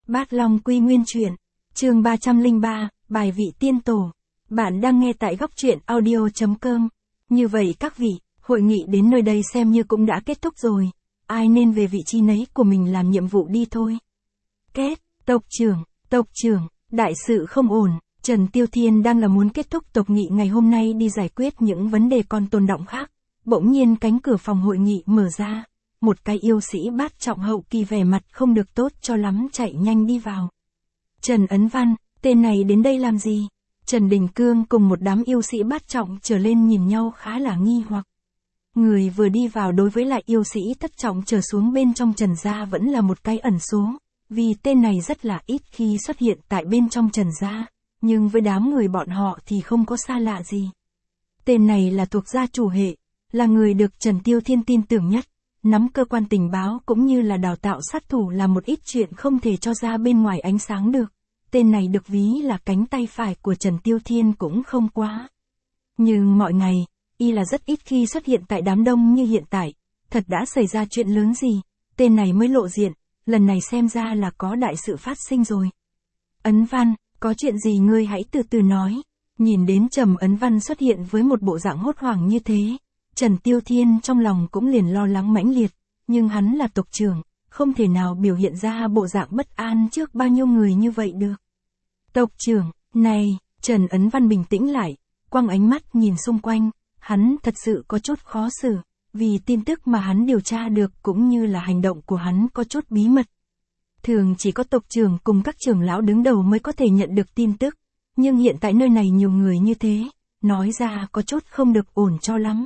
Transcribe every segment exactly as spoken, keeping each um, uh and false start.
Bát Long Quy Nguyên Truyện, chương ba trăm lẻ ba, bài vị tiên tổ. Bạn đang nghe tại góc truyện audio chấm com. Như vậy các vị, hội nghị đến nơi đây xem như cũng đã kết thúc rồi. Ai nên về vị trí nấy của mình làm nhiệm vụ đi thôi. Kết, tộc trưởng, tộc trưởng, đại sự không ổn. Trần Tiêu Thiên đang là muốn kết thúc tộc nghị ngày hôm nay đi giải quyết những vấn đề còn tồn đọng khác. Bỗng nhiên cánh cửa phòng hội nghị mở ra. Một cái yêu sĩ bát trọng hậu kỳ vẻ mặt không được tốt cho lắm chạy nhanh đi vào. Trần Ấn Văn, tên này đến đây làm gì? Trần Đình Cương cùng một đám yêu sĩ bát trọng trở lên nhìn nhau khá là nghi hoặc. Người vừa đi vào đối với lại yêu sĩ thất trọng trở xuống bên trong Trần gia vẫn là một cái ẩn số, vì tên này rất là ít khi xuất hiện tại bên trong Trần gia, nhưng với đám người bọn họ thì không có xa lạ gì. Tên này là thuộc gia chủ hệ, là người được Trần Tiêu Thiên tin tưởng nhất. Nắm cơ quan tình báo cũng như là đào tạo sát thủ là một ít chuyện không thể cho ra bên ngoài ánh sáng được. Tên này được ví là cánh tay phải của Trần Tiêu Thiên cũng không quá. Nhưng mọi ngày, y là rất ít khi xuất hiện tại đám đông như hiện tại. Thật đã xảy ra chuyện lớn gì, tên này mới lộ diện, lần này xem ra là có đại sự phát sinh rồi. Ấn Văn, có chuyện gì ngươi hãy từ từ nói. Nhìn đến Trầm Ấn Văn xuất hiện với một bộ dạng hốt hoảng như thế. Trần Tiêu Thiên trong lòng cũng liền lo lắng mãnh liệt, nhưng hắn là tộc trưởng, không thể nào biểu hiện ra bộ dạng bất an trước bao nhiêu người như vậy được. Tộc trưởng, này, Trần Ấn Văn bình tĩnh lại, quăng ánh mắt nhìn xung quanh, hắn thật sự có chút khó xử, vì tin tức mà hắn điều tra được cũng như là hành động của hắn có chút bí mật. Thường chỉ có tộc trưởng cùng các trưởng lão đứng đầu mới có thể nhận được tin tức, nhưng hiện tại nơi này nhiều người như thế, nói ra có chút không được ổn cho lắm.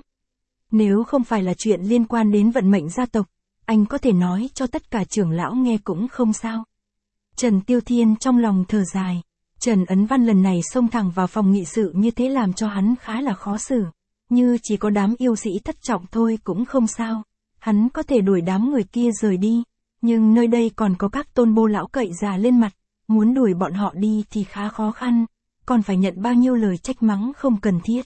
Nếu không phải là chuyện liên quan đến vận mệnh gia tộc, anh có thể nói cho tất cả trưởng lão nghe cũng không sao. Trần Tiêu Thiên trong lòng thở dài. Trần Ấn Văn lần này xông thẳng vào phòng nghị sự như thế làm cho hắn khá là khó xử. Như chỉ có đám yêu sĩ thất trọng thôi cũng không sao. Hắn có thể đuổi đám người kia rời đi. Nhưng nơi đây còn có các tôn bô lão cậy già lên mặt. Muốn đuổi bọn họ đi thì khá khó khăn. Còn phải nhận bao nhiêu lời trách mắng không cần thiết.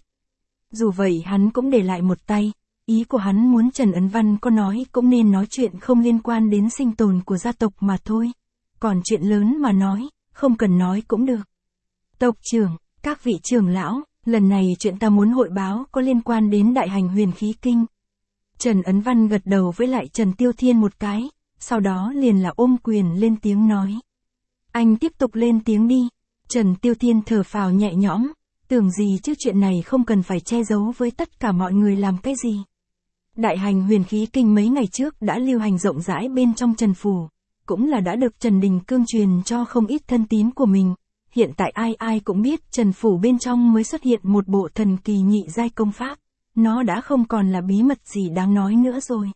Dù vậy hắn cũng để lại một tay. Ý của hắn muốn Trần Ấn Văn có nói cũng nên nói chuyện không liên quan đến sinh tồn của gia tộc mà thôi. Còn chuyện lớn mà nói, không cần nói cũng được. Tộc trưởng, các vị trưởng lão, lần này chuyện ta muốn hội báo có liên quan đến đại hành huyền khí kinh. Trần Ấn Văn gật đầu với lại Trần Tiêu Thiên một cái, sau đó liền là ôm quyền lên tiếng nói. Anh tiếp tục lên tiếng đi. Trần Tiêu Thiên thở phào nhẹ nhõm, tưởng gì chứ chuyện này không cần phải che giấu với tất cả mọi người làm cái gì. Đại hành huyền khí kinh mấy ngày trước đã lưu hành rộng rãi bên trong Trần Phủ, cũng là đã được Trần Đình Cương truyền cho không ít thân tín của mình. Hiện tại ai ai cũng biết Trần Phủ bên trong mới xuất hiện một bộ thần kỳ nhị giai công pháp, nó đã không còn là bí mật gì đáng nói nữa rồi.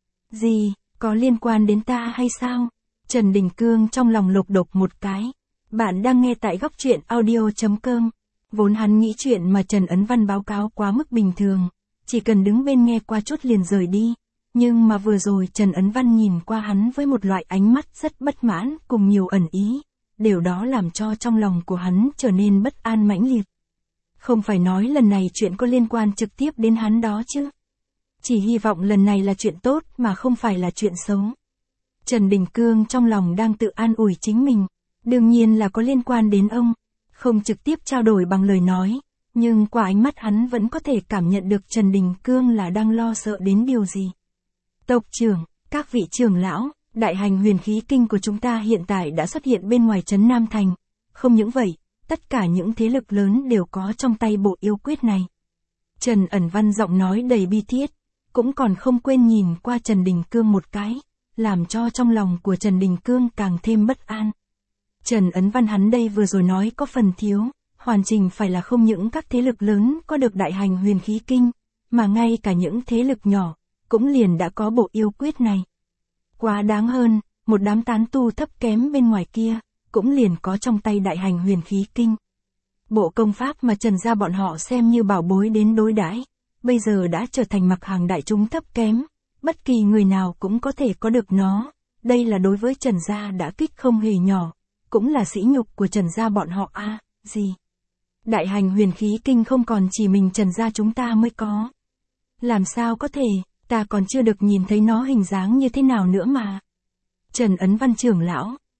Gì, có liên quan đến ta hay sao? Trần Đình Cương trong lòng lục đục một cái. Bạn đang nghe tại góc truyện audio chấm com. Vốn hắn nghĩ chuyện mà Trần Ấn Văn báo cáo quá mức bình thường. Chỉ cần đứng bên nghe qua chút liền rời đi. Nhưng mà vừa rồi Trần Ấn Văn nhìn qua hắn với một loại ánh mắt rất bất mãn cùng nhiều ẩn ý. Điều đó làm cho trong lòng của hắn trở nên bất an mãnh liệt. Không phải nói lần này chuyện có liên quan trực tiếp đến hắn đó chứ. Chỉ hy vọng lần này là chuyện tốt mà không phải là chuyện xấu. Trần Đình Cương trong lòng đang tự an ủi chính mình. Đương nhiên là có liên quan đến ông. Không trực tiếp trao đổi bằng lời nói. Nhưng qua ánh mắt hắn vẫn có thể cảm nhận được Trần Đình Cương là đang lo sợ đến điều gì. Tộc trưởng, các vị trưởng lão, đại hành huyền khí kinh của chúng ta hiện tại đã xuất hiện bên ngoài trấn Nam Thành. Không những vậy, tất cả những thế lực lớn đều có trong tay bộ yêu quyết này. Trần Ẩn Văn giọng nói đầy bi thiết, cũng còn không quên nhìn qua Trần Đình Cương một cái, làm cho trong lòng của Trần Đình Cương càng thêm bất an. Trần Ấn Văn hắn đây vừa rồi nói có phần thiếu. Hoàn chỉnh phải là không những các thế lực lớn có được đại hành huyền khí kinh, mà ngay cả những thế lực nhỏ, cũng liền đã có bộ yêu quyết này. Quá đáng hơn, một đám tán tu thấp kém bên ngoài kia, cũng liền có trong tay đại hành huyền khí kinh. Bộ công pháp mà Trần gia bọn họ xem như bảo bối đến đối đãi, bây giờ đã trở thành mặt hàng đại chúng thấp kém, bất kỳ người nào cũng có thể có được nó. Đây là đối với Trần gia đã kích không hề nhỏ, cũng là sỉ nhục của Trần gia bọn họ a, à, gì? Đại hành huyền khí kinh không còn chỉ mình Trần gia chúng ta mới có. Làm sao có thể, ta còn chưa được nhìn thấy nó hình dáng như thế nào nữa mà. Trần Ấn Văn trưởng lão,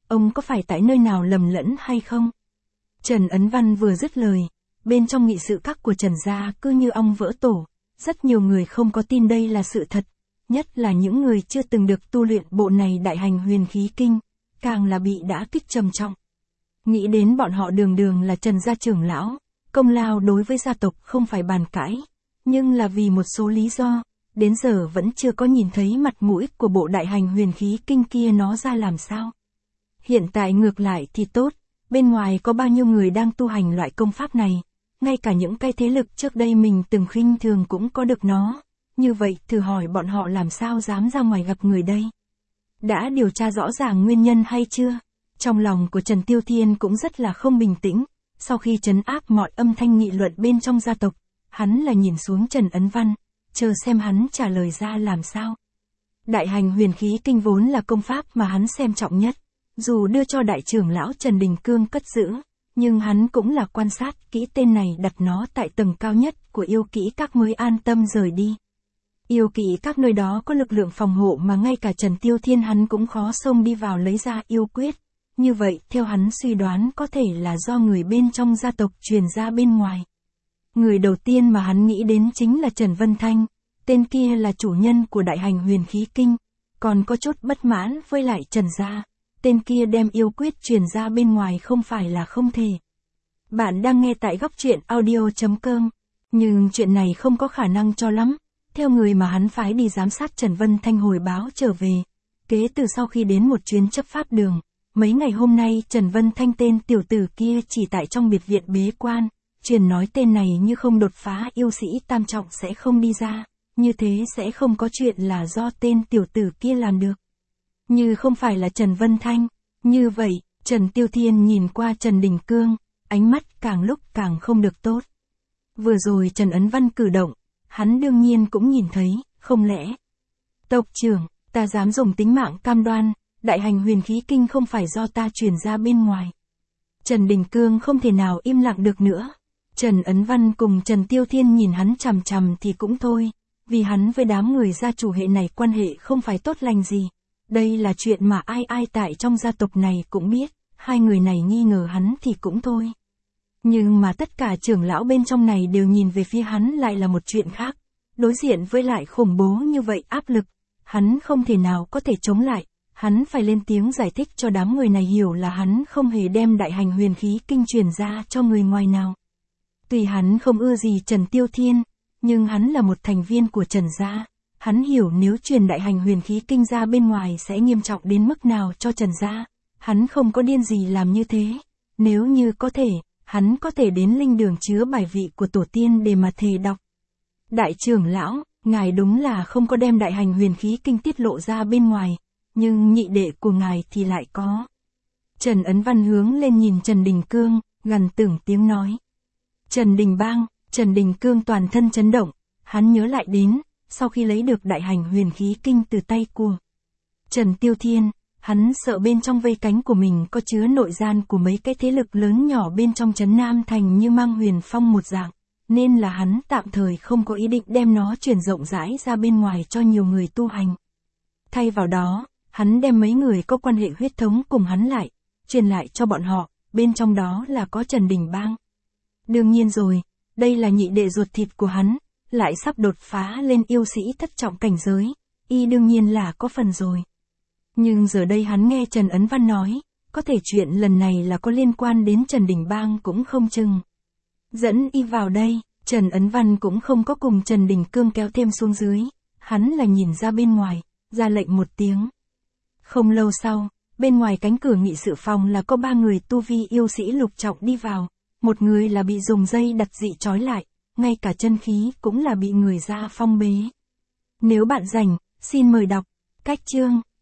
ông có phải tại nơi nào lầm lẫn hay không? Trần Ấn Văn vừa dứt lời, bên trong nghị sự các của Trần gia cứ như ong vỡ tổ, rất nhiều người không có tin đây là sự thật, nhất là những người chưa từng được tu luyện bộ này đại hành huyền khí kinh, càng là bị đả kích trầm trọng. Nghĩ đến bọn họ đường đường là Trần gia trưởng lão, công lao đối với gia tộc không phải bàn cãi, nhưng là vì một số lý do, đến giờ vẫn chưa có nhìn thấy mặt mũi của bộ đại hành huyền khí kinh kia nó ra làm sao. Hiện tại ngược lại thì tốt, bên ngoài có bao nhiêu người đang tu hành loại công pháp này, ngay cả những cái thế lực trước đây mình từng khinh thường cũng có được nó, như vậy thử hỏi bọn họ làm sao dám ra ngoài gặp người đây. Đã điều tra rõ ràng nguyên nhân hay chưa? Trong lòng của Trần Tiêu Thiên cũng rất là không bình tĩnh, sau khi trấn áp mọi âm thanh nghị luận bên trong gia tộc, hắn là nhìn xuống Trần Ấn Văn, chờ xem hắn trả lời ra làm sao. Đại hành huyền khí kinh vốn là công pháp mà hắn xem trọng nhất, dù đưa cho đại trưởng lão Trần Đình Cương cất giữ, nhưng hắn cũng là quan sát kỹ tên này đặt nó tại tầng cao nhất của yêu kỹ các mới an tâm rời đi. Yêu kỹ các nơi đó có lực lượng phòng hộ mà ngay cả Trần Tiêu Thiên hắn cũng khó xông đi vào lấy ra yêu quyết. Như vậy, theo hắn suy đoán có thể là do người bên trong gia tộc truyền ra bên ngoài. Người đầu tiên mà hắn nghĩ đến chính là Trần Vân Thanh, tên kia là chủ nhân của đại hành huyền khí kinh, còn có chút bất mãn với lại Trần gia, tên kia đem yêu quyết truyền ra bên ngoài không phải là không thể. Bạn đang nghe tại góc truyện audio chấm com, nhưng chuyện này không có khả năng cho lắm, theo người mà hắn phái đi giám sát Trần Vân Thanh hồi báo trở về, kế từ sau khi đến một chuyến chấp pháp đường. Mấy ngày hôm nay Trần Vân Thanh tên tiểu tử kia chỉ tại trong biệt viện bế quan, truyền nói tên này như không đột phá yêu sĩ tam trọng sẽ không đi ra, như thế sẽ không có chuyện là do tên tiểu tử kia làm được. Như không phải là Trần Vân Thanh, như vậy, Trần Tiêu Thiên nhìn qua Trần Đình Cương, ánh mắt càng lúc càng không được tốt. Vừa rồi Trần Ấn Văn cử động, hắn đương nhiên cũng nhìn thấy, không lẽ. Tộc trưởng, ta dám dùng tính mạng cam đoan. Đại hành huyền khí kinh không phải do ta truyền ra bên ngoài. Trần Đình Cương không thể nào im lặng được nữa. Trần Ấn Văn cùng Trần Tiêu Thiên nhìn hắn chằm chằm thì cũng thôi, vì hắn với đám người gia chủ hệ này quan hệ không phải tốt lành gì. Đây là chuyện mà ai ai tại trong gia tộc này cũng biết, hai người này nghi ngờ hắn thì cũng thôi. Nhưng mà tất cả trưởng lão bên trong này đều nhìn về phía hắn lại là một chuyện khác. Đối diện với lại khủng bố như vậy áp lực, hắn không thể nào có thể chống lại. Hắn phải lên tiếng giải thích cho đám người này hiểu là hắn không hề đem đại hành huyền khí kinh truyền ra cho người ngoài nào. Tuy hắn không ưa gì Trần Tiêu Thiên, nhưng hắn là một thành viên của Trần gia. Hắn hiểu nếu truyền đại hành huyền khí kinh ra bên ngoài sẽ nghiêm trọng đến mức nào cho Trần gia. Hắn không có điên gì làm như thế. Nếu như có thể, hắn có thể đến linh đường chứa bài vị của tổ tiên để mà thề đọc. Đại trưởng lão, ngài đúng là không có đem đại hành huyền khí kinh tiết lộ ra bên ngoài. Nhưng nhị đệ của ngài thì lại có. Trần Ấn Văn hướng lên nhìn Trần Đình Cương, gần từng tiếng nói. Trần Đình Bang, Trần Đình Cương toàn thân chấn động, hắn nhớ lại đến, sau khi lấy được đại hành huyền khí kinh từ tay của Trần Tiêu Thiên, hắn sợ bên trong vây cánh của mình có chứa nội gian của mấy cái thế lực lớn nhỏ bên trong trấn Nam Thành như mang huyền phong một dạng, nên là hắn tạm thời không có ý định đem nó truyền rộng rãi ra bên ngoài cho nhiều người tu hành. Thay vào đó, hắn đem mấy người có quan hệ huyết thống cùng hắn lại, truyền lại cho bọn họ, bên trong đó là có Trần Đình Bang. Đương nhiên rồi, đây là nhị đệ ruột thịt của hắn, lại sắp đột phá lên yêu sĩ thất trọng cảnh giới, y đương nhiên là có phần rồi. Nhưng giờ đây hắn nghe Trần Ấn Văn nói, có thể chuyện lần này là có liên quan đến Trần Đình Bang cũng không chừng. Dẫn y vào đây, Trần Ấn Văn cũng không có cùng Trần Đình Cương kéo thêm xuống dưới, hắn là nhìn ra bên ngoài, ra lệnh một tiếng. Không lâu sau, bên ngoài cánh cửa nghị sự phòng là có ba người tu vi yêu sĩ lục trọng đi vào, một người là bị dùng dây đặt dị trói lại, ngay cả chân khí cũng là bị người ra phong bế. Nếu bạn rảnh, xin mời đọc, cách chương,